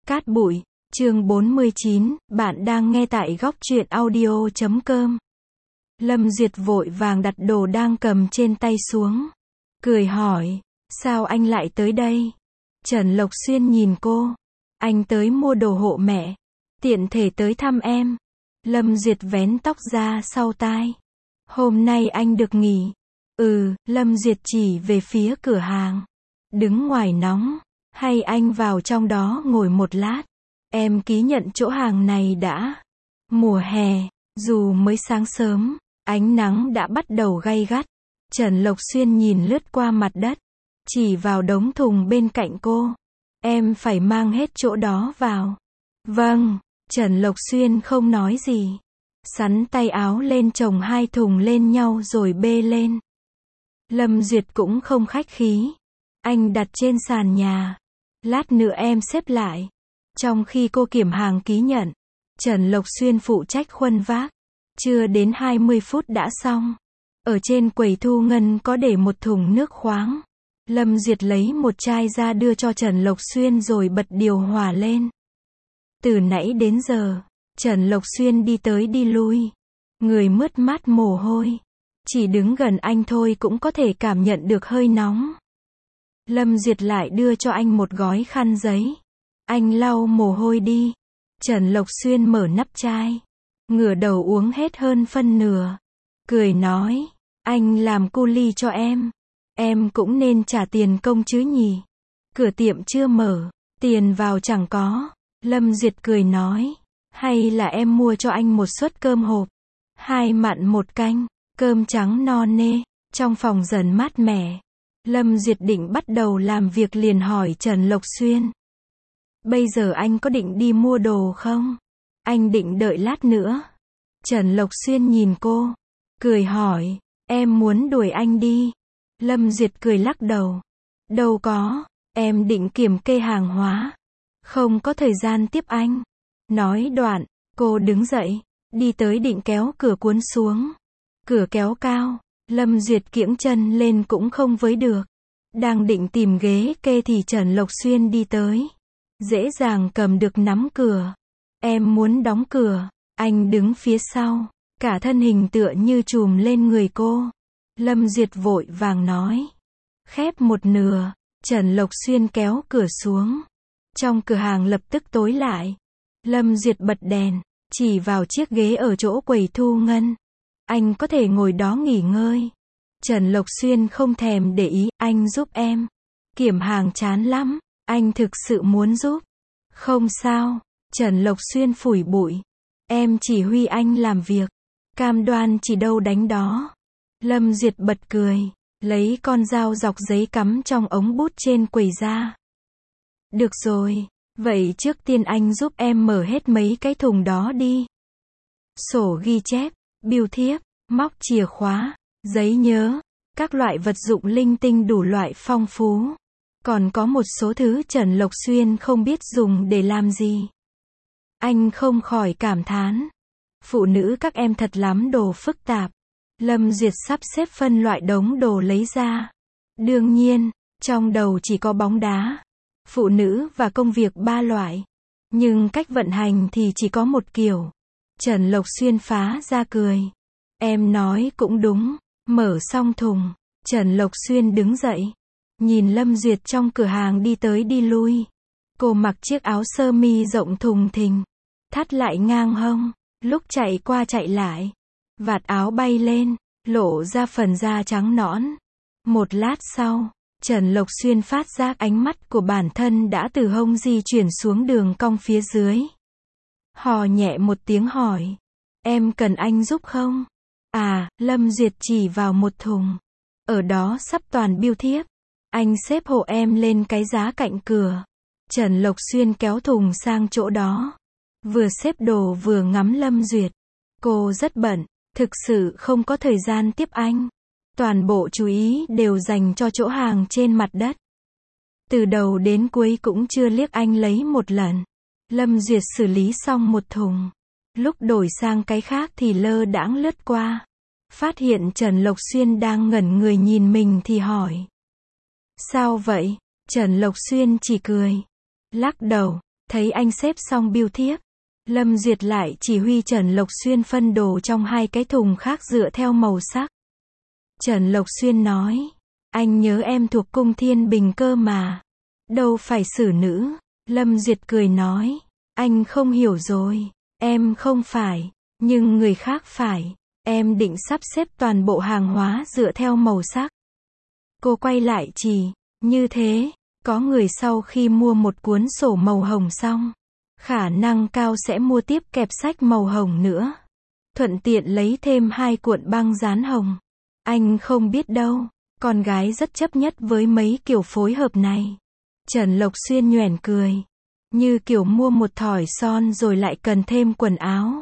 Cát bụi, chương 49, bạn đang nghe tại góc truyện audio.com. Lâm Duyệt vội vàng đặt đồ đang cầm trên tay xuống. Cười hỏi, sao anh lại tới đây? Trần Lộc Xuyên nhìn cô. Anh tới mua đồ hộ mẹ. Tiện thể tới thăm em. Lâm Duyệt vén tóc ra sau tai. Hôm nay anh được nghỉ. Lâm Duyệt chỉ về phía cửa hàng. Đứng ngoài nóng. Hay anh vào trong đó ngồi một lát. Em ký nhận chỗ hàng này đã. Mùa hè, dù mới sáng sớm, ánh nắng đã bắt đầu gay gắt. Trần Lộc Xuyên nhìn lướt qua mặt đất, chỉ vào đống thùng bên cạnh cô. Em phải mang hết chỗ đó vào. Vâng, Trần Lộc Xuyên không nói gì. Sắn tay áo lên chồng hai thùng lên nhau rồi bê lên. Lâm Duyệt cũng không khách khí. Anh đặt trên sàn nhà. Lát nữa em xếp lại. Trong khi cô kiểm hàng ký nhận, Trần Lộc Xuyên phụ trách khuân vác. Chưa đến 20 phút đã xong. Ở trên quầy thu ngân có để một thùng nước khoáng. Lâm Duyệt lấy một chai ra đưa cho Trần Lộc Xuyên rồi bật điều hòa lên. Từ nãy đến giờ, Trần Lộc Xuyên đi tới đi lui. Người mướt mát mồ hôi. Chỉ đứng gần anh thôi cũng có thể cảm nhận được hơi nóng. Lâm Duyệt lại đưa cho anh một gói khăn giấy. Anh lau mồ hôi đi. Trần Lộc Xuyên mở nắp chai. Ngửa đầu uống hết hơn phân nửa. Cười nói, anh làm cu ly cho em. Em cũng nên trả tiền công chứ nhỉ. Cửa tiệm chưa mở, tiền vào chẳng có. Lâm Duyệt cười nói, hay là em mua cho anh một suất cơm hộp. 2 mặn 1 canh, cơm trắng no nê, trong phòng dần mát mẻ. Lâm Duyệt định bắt đầu làm việc liền hỏi Trần Lộc Xuyên. Bây giờ anh có định đi mua đồ không? Anh định đợi lát nữa. Trần Lộc Xuyên nhìn cô, cười hỏi, em muốn đuổi anh đi. Lâm Duyệt cười lắc đầu. Đâu có, em định kiểm kê hàng hóa. Không có thời gian tiếp anh. Nói đoạn, cô đứng dậy, đi tới định kéo cửa cuốn xuống. Cửa kéo cao, Lâm Duyệt kiễng chân lên cũng không với được. Đang định tìm ghế kê thì Trần Lộc Xuyên đi tới. Dễ dàng cầm được nắm cửa. Em muốn đóng cửa. Anh đứng phía sau. Cả thân hình tựa như trùm lên người cô. Lâm Duyệt vội vàng nói. Khép một nửa. Trần Lộc Xuyên kéo cửa xuống. Trong cửa hàng lập tức tối lại. Lâm Duyệt bật đèn. Chỉ vào chiếc ghế ở chỗ quầy thu ngân. Anh có thể ngồi đó nghỉ ngơi. Trần Lộc Xuyên không thèm để ý. Anh giúp em. Kiểm hàng chán lắm. Anh thực sự muốn giúp. Không sao. Trần Lộc Xuyên phủi bụi. Em chỉ huy anh làm việc. Cam đoan chỉ đâu đánh đó. Lâm Duyệt bật cười. Lấy con dao dọc giấy cắm trong ống bút trên quầy ra. Được rồi. Vậy trước tiên anh giúp em mở hết mấy cái thùng đó đi. Sổ ghi chép, bưu thiếp, móc chìa khóa, giấy nhớ. Các loại vật dụng linh tinh đủ loại phong phú. Còn có một số thứ Trần Lộc Xuyên không biết dùng để làm gì. Anh không khỏi cảm thán. Phụ nữ các em thật lắm đồ phức tạp. Lâm Duyệt sắp xếp phân loại đống đồ lấy ra. Đương nhiên, trong đầu chỉ có bóng đá, phụ nữ và công việc 3 loại. Nhưng cách vận hành thì chỉ có một kiểu. Trần Lộc Xuyên phá ra cười. Em nói cũng đúng. Mở xong thùng, Trần Lộc Xuyên đứng dậy. Nhìn Lâm Duyệt trong cửa hàng đi tới đi lui. Cô mặc chiếc áo sơ mi rộng thùng thình. Thắt lại ngang hông. Lúc chạy qua chạy lại. Vạt áo bay lên. Lộ ra phần da trắng nõn. Một lát sau, Trần Lộc Xuyên phát giác ánh mắt của bản thân đã từ hông di chuyển xuống đường cong phía dưới. Hò nhẹ một tiếng hỏi. Em cần anh giúp không? À, Lâm Duyệt chỉ vào một thùng. Ở đó sắp toàn bưu thiếp. Anh xếp hộ em lên cái giá cạnh cửa. Trần Lộc Xuyên kéo thùng sang chỗ đó. Vừa xếp đồ vừa ngắm Lâm Duyệt. Cô rất bận, thực sự không có thời gian tiếp anh. Toàn bộ chú ý đều dành cho chỗ hàng trên mặt đất. Từ đầu đến cuối cũng chưa liếc anh lấy một lần. Lâm Duyệt xử lý xong một thùng. Lúc đổi sang cái khác thì lơ đãng lướt qua. Phát hiện Trần Lộc Xuyên đang ngẩn người nhìn mình thì hỏi. Sao vậy? Trần Lộc Xuyên chỉ cười. Lắc đầu. Thấy anh xếp xong bưu thiếp, Lâm Duyệt lại chỉ huy Trần Lộc Xuyên phân đồ trong 2 cái thùng khác dựa theo màu sắc. Trần Lộc Xuyên nói, anh nhớ em thuộc cung Thiên Bình cơ mà. Đâu phải xử nữ. Lâm Duyệt cười nói, anh không hiểu rồi, em không phải, nhưng người khác phải. Em định sắp xếp toàn bộ hàng hóa dựa theo màu sắc. Cô quay lại chỉ, như thế, có người sau khi mua một cuốn sổ màu hồng xong, khả năng cao sẽ mua tiếp kẹp sách màu hồng nữa. Thuận tiện lấy thêm 2 cuộn băng dán hồng. Anh không biết đâu, con gái rất chấp nhất với mấy kiểu phối hợp này. Trần Lộc Xuyên nhoẻn cười, như kiểu mua một thỏi son rồi lại cần thêm quần áo,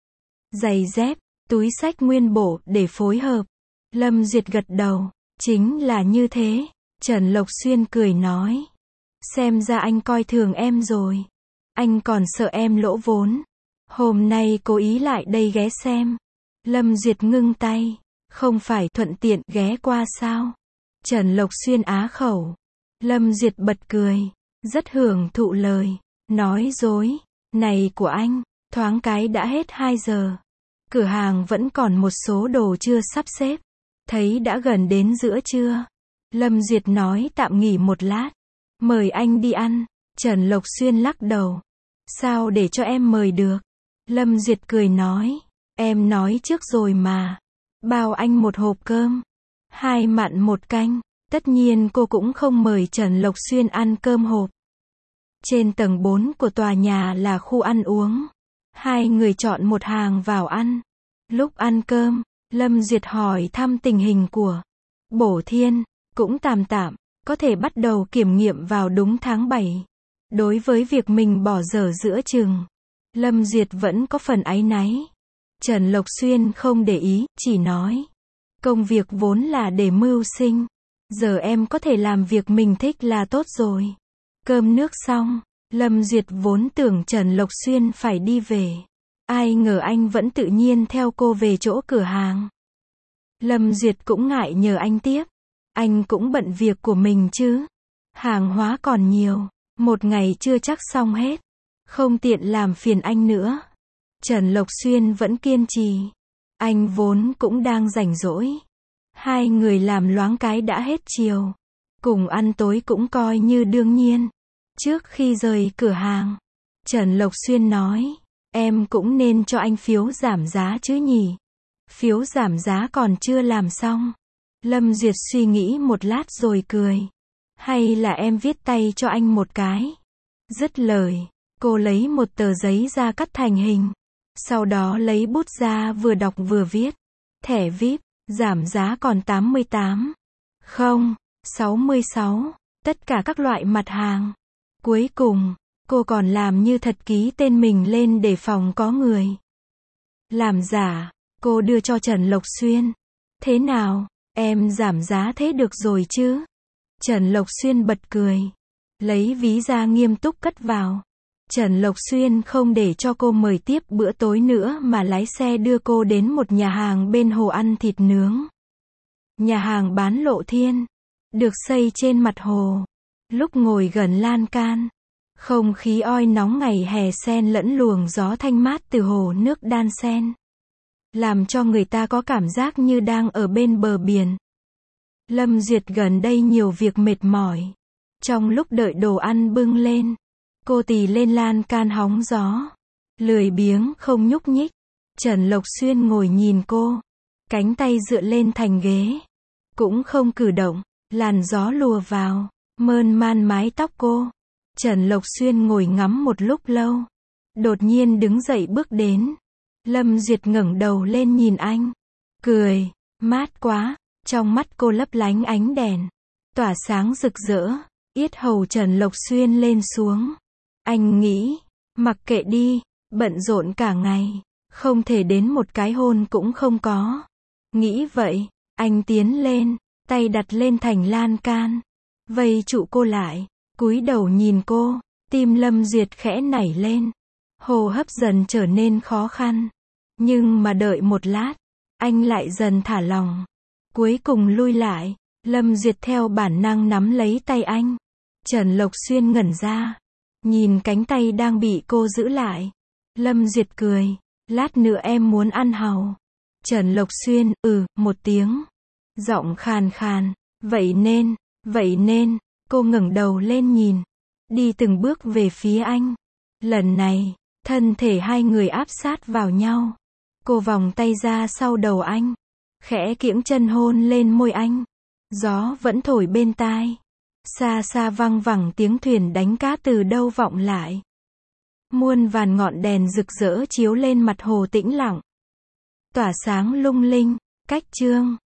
giày dép, túi xách nguyên bộ để phối hợp. Lâm Duyệt gật đầu, chính là như thế. Trần Lộc Xuyên cười nói, xem ra anh coi thường em rồi. Anh còn sợ em lỗ vốn. Hôm nay cố ý lại đây ghé xem. Lâm Duyệt ngưng tay, không phải thuận tiện ghé qua sao? Trần Lộc Xuyên á khẩu. Lâm Duyệt bật cười, rất hưởng thụ lời, nói dối, này của anh, thoáng cái đã hết 2 giờ. Cửa hàng vẫn còn một số đồ chưa sắp xếp. Thấy đã gần đến giữa trưa. Lâm Duyệt nói tạm nghỉ một lát. Mời anh đi ăn. Trần Lộc Xuyên lắc đầu. Sao để cho em mời được? Lâm Duyệt cười nói. Em nói trước rồi mà. Bao anh một hộp cơm. 2 mặn 1 canh. Tất nhiên cô cũng không mời Trần Lộc Xuyên ăn cơm hộp. Trên tầng 4 của tòa nhà là khu ăn uống. 2 người chọn một hàng vào ăn. Lúc ăn cơm, Lâm Duyệt hỏi thăm tình hình của Bổ Thiên, cũng tạm tạm, có thể bắt đầu kiểm nghiệm vào đúng tháng 7. Đối với việc mình bỏ dở giữa chừng, Lâm Duyệt vẫn có phần áy náy. Trần Lộc Xuyên không để ý, chỉ nói, công việc vốn là để mưu sinh, giờ em có thể làm việc mình thích là tốt rồi. Cơm nước xong, Lâm Duyệt vốn tưởng Trần Lộc Xuyên phải đi về. Ai ngờ anh vẫn tự nhiên theo cô về chỗ cửa hàng. Lâm Duyệt cũng ngại nhờ anh tiếp. Anh cũng bận việc của mình chứ. Hàng hóa còn nhiều, một ngày chưa chắc xong hết. Không tiện làm phiền anh nữa. Trần Lộc Xuyên vẫn kiên trì. Anh vốn cũng đang rảnh rỗi. 2 người làm loáng cái đã hết chiều. Cùng ăn tối cũng coi như đương nhiên. Trước khi rời cửa hàng, Trần Lộc Xuyên nói, em cũng nên cho anh phiếu giảm giá chứ nhỉ? Phiếu giảm giá còn chưa làm xong. Lâm Duyệt suy nghĩ một lát rồi cười. Hay là em viết tay cho anh một cái? Dứt lời, cô lấy một tờ giấy ra cắt thành hình. Sau đó lấy bút ra vừa đọc vừa viết. Thẻ VIP, giảm giá còn 88. Không, 66. Tất cả các loại mặt hàng. Cuối cùng, cô còn làm như thật ký tên mình lên để phòng có người làm giả. Cô đưa cho Trần Lộc Xuyên. Thế nào, em giảm giá thế được rồi chứ? Trần Lộc Xuyên bật cười. Lấy ví ra nghiêm túc cất vào. Trần Lộc Xuyên không để cho cô mời tiếp bữa tối nữa mà lái xe đưa cô đến một nhà hàng bên hồ ăn thịt nướng. Nhà hàng bán Lộ Thiên, được xây trên mặt hồ. Lúc ngồi gần lan can, không khí oi nóng ngày hè xen lẫn luồng gió thanh mát từ hồ nước đan xen, làm cho người ta có cảm giác như đang ở bên bờ biển. Lâm Duyệt gần đây nhiều việc mệt mỏi. Trong lúc đợi đồ ăn bưng lên, cô tì lên lan can hóng gió, lười biếng không nhúc nhích. Trần Lộc Xuyên ngồi nhìn cô, cánh tay dựa lên thành ghế, cũng không cử động. Làn gió lùa vào, mơn man mái tóc cô. Trần Lộc Xuyên ngồi ngắm một lúc lâu, đột nhiên đứng dậy bước đến. Lâm Duyệt ngẩng đầu lên nhìn anh, cười, mát quá. Trong mắt cô lấp lánh ánh đèn, tỏa sáng rực rỡ. Yết hầu Trần Lộc Xuyên lên xuống. Anh nghĩ, mặc kệ đi, bận rộn cả ngày, không thể đến một cái hôn cũng không có. Nghĩ vậy, anh tiến lên, tay đặt lên thành lan can, vây trụ cô lại, cúi đầu nhìn cô. Tim Lâm Duyệt khẽ nảy lên, hô hấp dần trở nên khó khăn. Nhưng mà đợi một lát, anh lại dần thả lỏng. Cuối cùng lui lại, Lâm Duyệt theo bản năng nắm lấy tay anh. Trần Lộc Xuyên ngẩn ra, Nhìn cánh tay đang bị cô giữ lại. Lâm Duyệt cười. Lát nữa em muốn ăn hàu. Trần Lộc Xuyên, một tiếng. Giọng khàn khàn. Vậy nên, cô ngẩng đầu lên nhìn. Đi từng bước về phía anh. Lần này, thân thể hai người áp sát vào nhau. Cô vòng tay ra sau đầu anh. Khẽ kiễng chân hôn lên môi anh. Gió vẫn thổi bên tai. Xa xa văng vẳng tiếng thuyền đánh cá từ đâu vọng lại. Muôn vàn ngọn đèn rực rỡ chiếu lên mặt hồ tĩnh lặng. Tỏa sáng lung linh. Cách chương